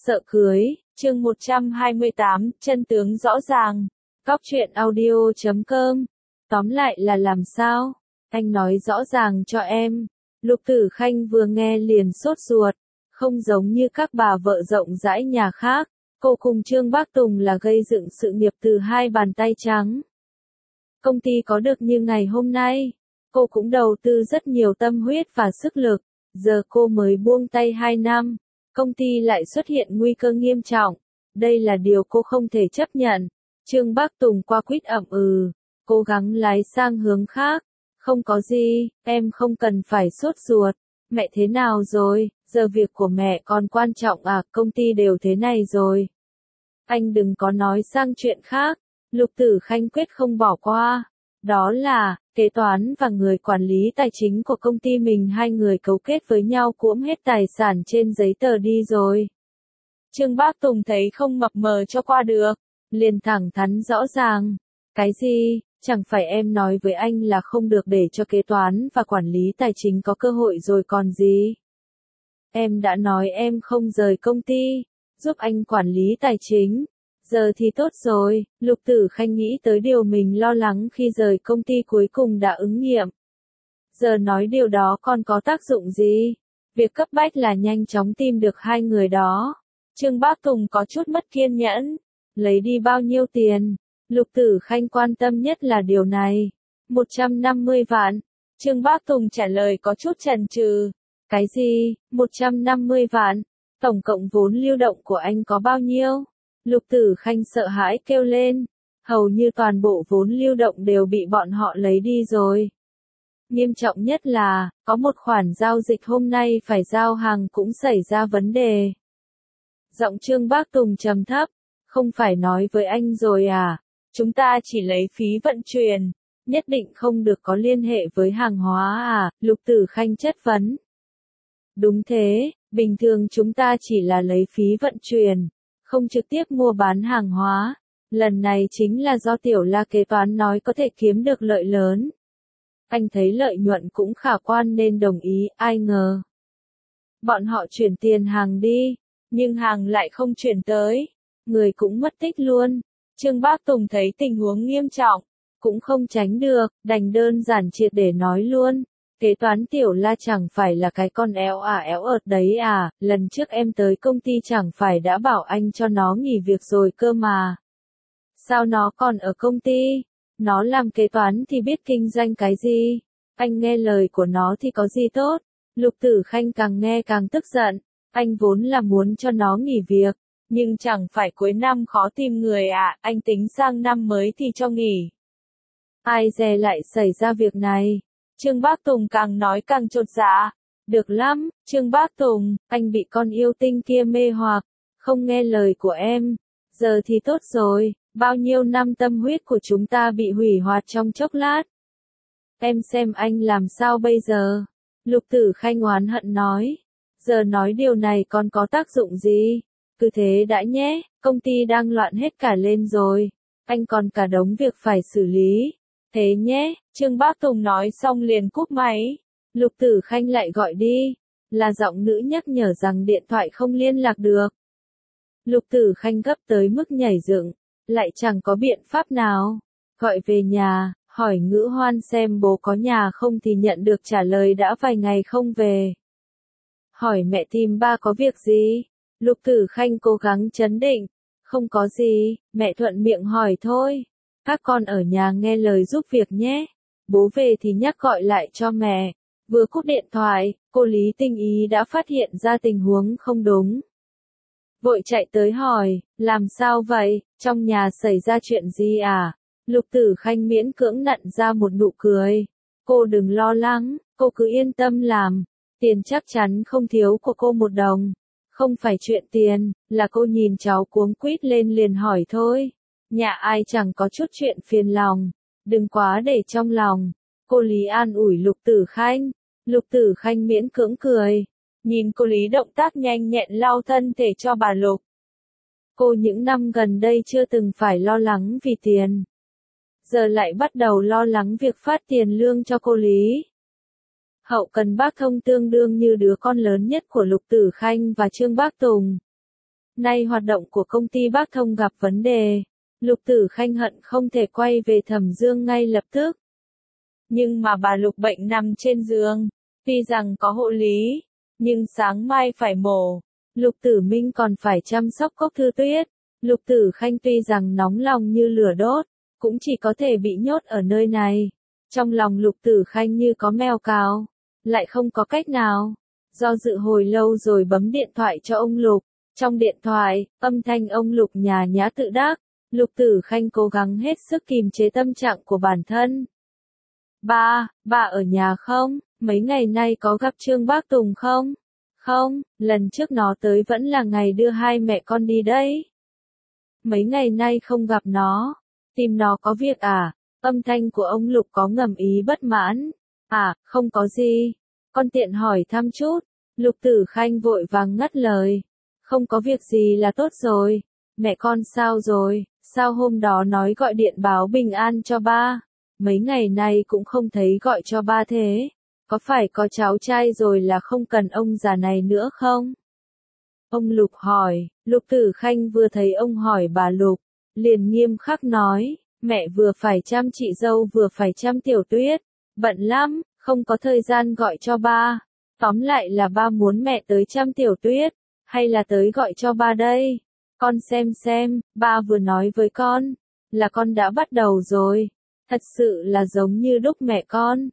Sợ cưới, chương 128, chân tướng rõ ràng. Cóc truyện audio.com. Tóm lại là làm sao? Anh nói rõ ràng cho em. Lục Tử Khanh vừa nghe liền sốt ruột. Không giống như các bà vợ rộng rãi nhà khác, cô cùng Trương Bác Tùng là gây dựng sự nghiệp từ hai bàn tay trắng. Công ty có được như ngày hôm nay, cô cũng đầu tư rất nhiều tâm huyết và sức lực. Giờ cô mới buông tay 2 năm, công ty lại xuất hiện nguy cơ nghiêm trọng. Đây là điều cô không thể chấp nhận. Trương Bác Tùng qua quýt ậm cố gắng lái sang hướng khác. Không có gì, em không cần phải sốt ruột. Mẹ thế nào rồi, giờ việc của mẹ còn quan trọng à, công ty đều thế này rồi. Anh đừng có nói sang chuyện khác. Lục Tử Khanh quyết không bỏ qua. Đó là, kế toán và người quản lý tài chính của công ty mình, hai người cấu kết với nhau cuỗm hết tài sản trên giấy tờ đi rồi. Trương Bác Tùng thấy không mập mờ cho qua được, liền thẳng thắn rõ ràng. Cái gì, chẳng phải em nói với anh là không được để cho kế toán và quản lý tài chính có cơ hội rồi còn gì? Em đã nói em không rời công ty, giúp anh quản lý tài chính. Giờ thì tốt rồi, Lục Tử Khanh nghĩ tới điều mình lo lắng khi rời công ty cuối cùng đã ứng nghiệm. Giờ nói điều đó còn có tác dụng gì? Việc cấp bách là nhanh chóng tìm được hai người đó. Trương Bác Tùng có chút mất kiên nhẫn. Lấy đi bao nhiêu tiền? Lục Tử Khanh quan tâm nhất là điều này. 150 vạn. Trương Bác Tùng trả lời có chút chần chừ. Cái gì? 150 vạn? Tổng cộng vốn lưu động của anh có bao nhiêu? Lục Tử Khanh sợ hãi kêu lên. Hầu như toàn bộ vốn lưu động đều bị bọn họ lấy đi rồi. Nghiêm trọng nhất là, có một khoản giao dịch hôm nay phải giao hàng cũng xảy ra vấn đề. Giọng Trương Bác Tùng trầm thấp. Không phải nói với anh rồi à? Chúng ta chỉ lấy phí vận chuyển. Nhất định không được có liên hệ với hàng hóa à? Lục Tử Khanh chất vấn. Đúng thế, bình thường chúng ta chỉ là lấy phí vận chuyển, không trực tiếp mua bán hàng hóa. Lần này chính là do Tiểu La kế toán nói có thể kiếm được lợi lớn. Anh thấy lợi nhuận cũng khả quan nên đồng ý, ai ngờ. Bọn họ chuyển tiền hàng đi, nhưng hàng lại không chuyển tới. Người cũng mất tích luôn. Trương Bác Tùng thấy tình huống nghiêm trọng, cũng không tránh được, đành đơn giản triệt để nói luôn. Kế toán Tiểu La chẳng phải là cái con éo ợt đấy à, lần trước em tới công ty chẳng phải đã bảo anh cho nó nghỉ việc rồi cơ mà. Sao nó còn ở công ty? Nó làm kế toán thì biết kinh doanh cái gì? Anh nghe lời của nó thì có gì tốt? Lục Tử Khanh càng nghe càng tức giận. Anh vốn là muốn cho nó nghỉ việc, nhưng chẳng phải cuối năm khó tìm người à, anh tính sang năm mới thì cho nghỉ. Ai dè lại xảy ra việc này? Trương Bác Tùng càng nói càng chột dạ. Được lắm, Trương Bác Tùng, anh bị con yêu tinh kia mê hoặc, không nghe lời của em. Giờ thì tốt rồi, bao nhiêu năm tâm huyết của chúng ta bị hủy hoại trong chốc lát. Em xem anh làm sao bây giờ? Lục Tử Khanh oán hận nói. Giờ nói điều này còn có tác dụng gì? Cứ thế đã nhé, công ty đang loạn hết cả lên rồi. Anh còn cả đống việc phải xử lý. Thế nhé, Trương Bác Tùng nói xong liền cúp máy. Lục Tử Khanh lại gọi đi. Là giọng nữ nhắc nhở rằng điện thoại không liên lạc được. Lục Tử Khanh gấp tới mức nhảy dựng. Lại chẳng có biện pháp nào. Gọi về nhà, hỏi Ngữ Hoan xem bố có nhà không thì nhận được trả lời đã vài ngày không về. Hỏi mẹ tìm ba có việc gì? Lục Tử Khanh cố gắng trấn định. Không có gì, mẹ thuận miệng hỏi thôi. Các con ở nhà nghe lời giúp việc nhé. Bố về thì nhắc gọi lại cho mẹ. Vừa cúp điện thoại, cô Lý Tinh Ý đã phát hiện ra tình huống không đúng. Vội chạy tới hỏi, làm sao vậy, trong nhà xảy ra chuyện gì à? Lục Tử Khanh miễn cưỡng nặn ra một nụ cười. Cô đừng lo lắng, cô cứ yên tâm làm. Tiền chắc chắn không thiếu của cô một đồng. Không phải chuyện tiền, là cô nhìn cháu cuống quýt lên liền hỏi thôi. Nhà ai chẳng có chút chuyện phiền lòng. Đừng quá để trong lòng. Cô Lý an ủi Lục Tử Khanh. Lục Tử Khanh miễn cưỡng cười. Nhìn cô Lý động tác nhanh nhẹn lau thân thể cho bà Lục. Cô những năm gần đây chưa từng phải lo lắng vì tiền. Giờ lại bắt đầu lo lắng việc phát tiền lương cho cô Lý. Hậu cần Bác Thông tương đương như đứa con lớn nhất của Lục Tử Khanh và Trương Bác Tùng. Nay hoạt động của công ty Bác Thông gặp vấn đề. Lục Tử Khanh hận không thể quay về Thẩm Dương ngay lập tức. Nhưng mà bà Lục bệnh nằm trên giường, tuy rằng có hộ lý, nhưng sáng mai phải mổ. Lục Tử Minh còn phải chăm sóc Cốc Thư Tuyết. Lục Tử Khanh tuy rằng nóng lòng như lửa đốt, cũng chỉ có thể bị nhốt ở nơi này. Trong lòng Lục Tử Khanh như có mèo cào, lại không có cách nào. Do dự hồi lâu rồi bấm điện thoại cho ông Lục. Trong điện thoại, âm thanh ông Lục nhả nhã tự đắc. Lục Tử Khanh cố gắng hết sức kìm chế tâm trạng của bản thân. Ba ở nhà không? Mấy ngày nay có gặp Trương Bác Tùng không? Không, lần trước nó tới vẫn là ngày đưa hai mẹ con đi đấy. Mấy ngày nay không gặp nó. Tìm nó có việc à? Âm thanh của ông Lục có ngầm ý bất mãn. À, không có gì. Con tiện hỏi thăm chút. Lục Tử Khanh vội vàng ngắt lời. Không có việc gì là tốt rồi. Mẹ con sao rồi? Sao hôm đó nói gọi điện báo bình an cho ba? Mấy ngày nay cũng không thấy gọi cho ba thế. Có phải có cháu trai rồi là không cần ông già này nữa không? Ông Lục hỏi. Lục Tử Khanh vừa thấy ông hỏi bà Lục, liền nghiêm khắc nói, mẹ vừa phải chăm chị dâu vừa phải chăm Tiểu Tuyết, bận lắm, không có thời gian gọi cho ba. Tóm lại là ba muốn mẹ tới chăm Tiểu Tuyết, hay là tới gọi cho ba đây? Con xem, ba vừa nói với con, là con đã bắt đầu rồi. Thật sự là giống như đúc mẹ con.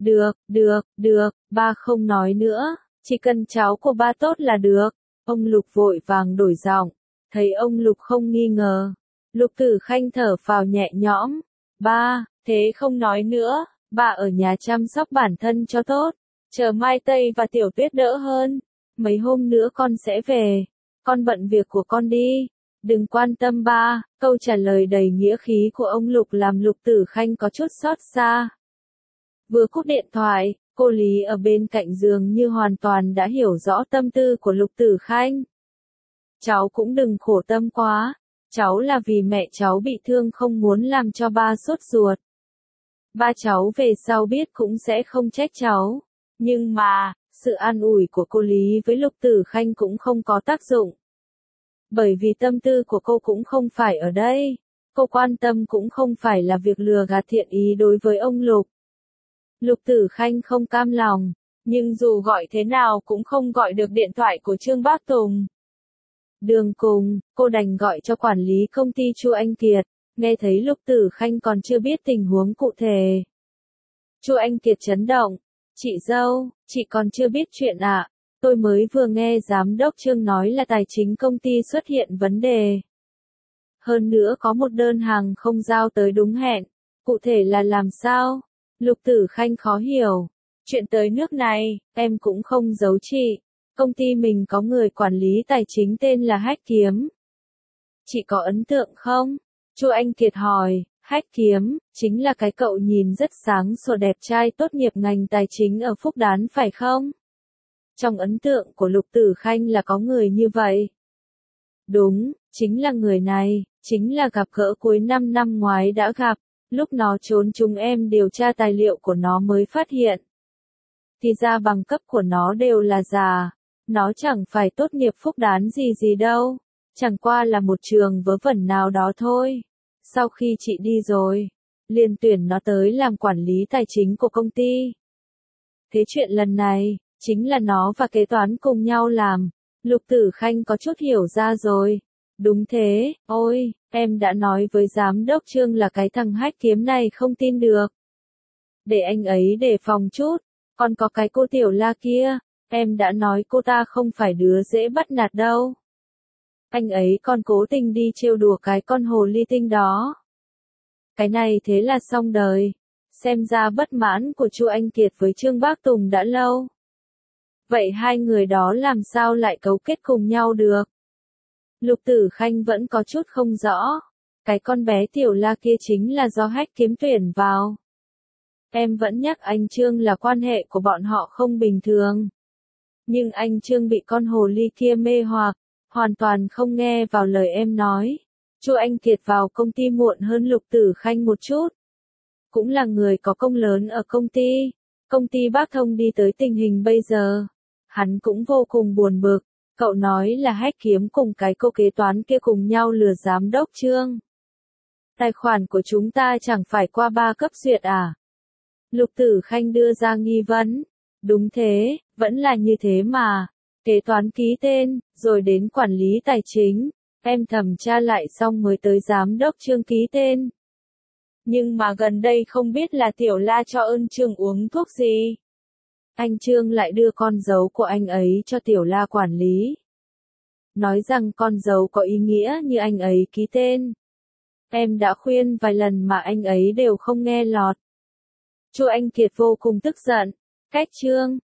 Được, ba không nói nữa, chỉ cần cháu của ba tốt là được. Ông Lục vội vàng đổi giọng, thấy ông Lục không nghi ngờ. Lục Tử Khanh thở phào nhẹ nhõm. Ba, thế không nói nữa, ba ở nhà chăm sóc bản thân cho tốt. Chờ Mai Tây và Tiểu Tuyết đỡ hơn. Mấy hôm nữa con sẽ về. Con bận việc của con đi. Đừng quan tâm ba. Câu trả lời đầy nghĩa khí của ông Lục làm Lục Tử Khanh có chút xót xa. Vừa cúp điện thoại, cô Lý ở bên cạnh giường như hoàn toàn đã hiểu rõ tâm tư của Lục Tử Khanh. Cháu cũng đừng khổ tâm quá. Cháu là vì mẹ cháu bị thương không muốn làm cho ba sốt ruột. Ba cháu về sau biết cũng sẽ không trách cháu. Nhưng mà, sự an ủi của cô Lý với Lục Tử Khanh cũng không có tác dụng. Bởi vì tâm tư của cô cũng không phải ở đây. Cô quan tâm cũng không phải là việc lừa gạt thiện ý đối với ông Lục. Lục Tử Khanh không cam lòng, nhưng dù gọi thế nào cũng không gọi được điện thoại của Trương Bác Tùng. Đường cùng, cô đành gọi cho quản lý công ty Chu Anh Kiệt, nghe thấy Lục Tử Khanh còn chưa biết tình huống cụ thể. Chu Anh Kiệt chấn động, chị dâu, chị còn chưa biết chuyện ạ, tôi mới vừa nghe giám đốc Trương nói là tài chính công ty xuất hiện vấn đề. Hơn nữa có một đơn hàng không giao tới đúng hẹn, cụ thể là làm sao? Lục Tử Khanh khó hiểu. Chuyện tới nước này, em cũng không giấu chị. Công ty mình có người quản lý tài chính tên là Hách Kiếm. Chị có ấn tượng không? Chu Anh Kiệt hỏi. Hách Kiếm, chính là cái cậu nhìn rất sáng sủa đẹp trai tốt nghiệp ngành tài chính ở Phúc Đán phải không? Trong ấn tượng của Lục Tử Khanh là có người như vậy. Đúng, chính là người này, chính là gặp gỡ cuối năm ngoái đã gặp. Lúc nó trốn chúng em điều tra tài liệu của nó mới phát hiện. Thì ra bằng cấp của nó đều là giả. Nó chẳng phải tốt nghiệp Phúc Đán gì đâu. Chẳng qua là một trường vớ vẩn nào đó thôi. Sau khi chị đi rồi, liền tuyển nó tới làm quản lý tài chính của công ty. Thế chuyện lần này, chính là nó và kế toán cùng nhau làm. Lục Tử Khanh có chút hiểu ra rồi. Đúng thế, ôi, em đã nói với giám đốc Trương là cái thằng Hách Kiếm này không tin được. Để anh ấy đề phòng chút, còn có cái cô Tiểu La kia, em đã nói cô ta không phải đứa dễ bắt nạt đâu. Anh ấy còn cố tình đi trêu đùa cái con hồ ly tinh đó. Cái này thế là xong đời. Xem ra bất mãn của Chu Anh Kiệt với Trương Bác Tùng đã lâu. Vậy hai người đó làm sao lại cấu kết cùng nhau được? Lục Tử Khanh vẫn có chút không rõ. Cái con bé Tiểu La kia chính là do Hách Kiếm tuyển vào. Em vẫn nhắc anh Trương là quan hệ của bọn họ không bình thường. Nhưng anh Trương bị con hồ ly kia mê hoặc, hoàn toàn không nghe vào lời em nói. Chu Anh Kiệt vào công ty muộn hơn Lục Tử Khanh một chút. Cũng là người có công lớn ở công ty. Công ty Bác Thông đi tới tình hình bây giờ. Hắn cũng vô cùng buồn bực. Cậu nói là Hách Kiếm cùng cái cô kế toán kia cùng nhau lừa giám đốc Trương. Tài khoản của chúng ta chẳng phải qua 3 cấp duyệt à? Lục Tử Khanh đưa ra nghi vấn. Đúng thế, vẫn là như thế mà. Kế toán ký tên, rồi đến quản lý tài chính. Em thẩm tra lại xong mới tới giám đốc Trương ký tên. Nhưng mà gần đây không biết là Tiểu La cho ơn Trương uống thuốc gì. Anh Trương lại đưa con dấu của anh ấy cho Tiểu La quản lý. Nói rằng con dấu có ý nghĩa như anh ấy ký tên. Em đã khuyên vài lần mà anh ấy đều không nghe lọt. Chu Anh Kiệt vô cùng tức giận. Cách Trương,